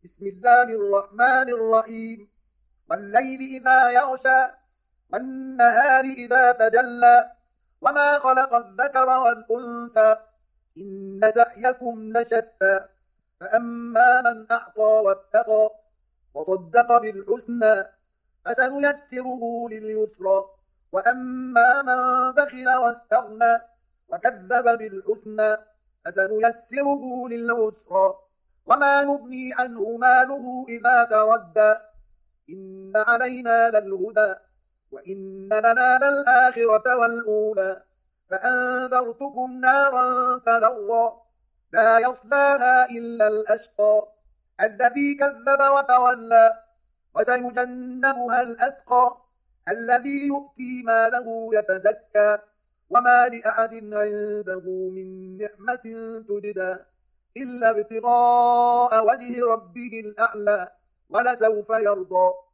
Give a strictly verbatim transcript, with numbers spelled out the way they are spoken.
بسم الله الرحمن الرحيم والليل إذا يغشى والنهار إذا تجلى وما خلق الذكر والأنثى إن سعيكم لشتى فأما من أعطى واتقى وصدق بالحسنى فسنيسره لليسرى وأما من بخل واستغنى وكذب بالحسنى فسنيسره للعسرى وما يغني عنه ماله إذا تردى إن علينا للهدى وإن لنا للآخرة والأولى فأنذرتكم نارا تلظى لا يصلاها إلا الأشقى الذي كذب وتولى وسيجنبها الأتقى الذي يؤتي ماله يتزكى وما لأحد عنده من نعمة تجدى إلا ابتغاء وجه ربه الأعلى ولسوف يرضى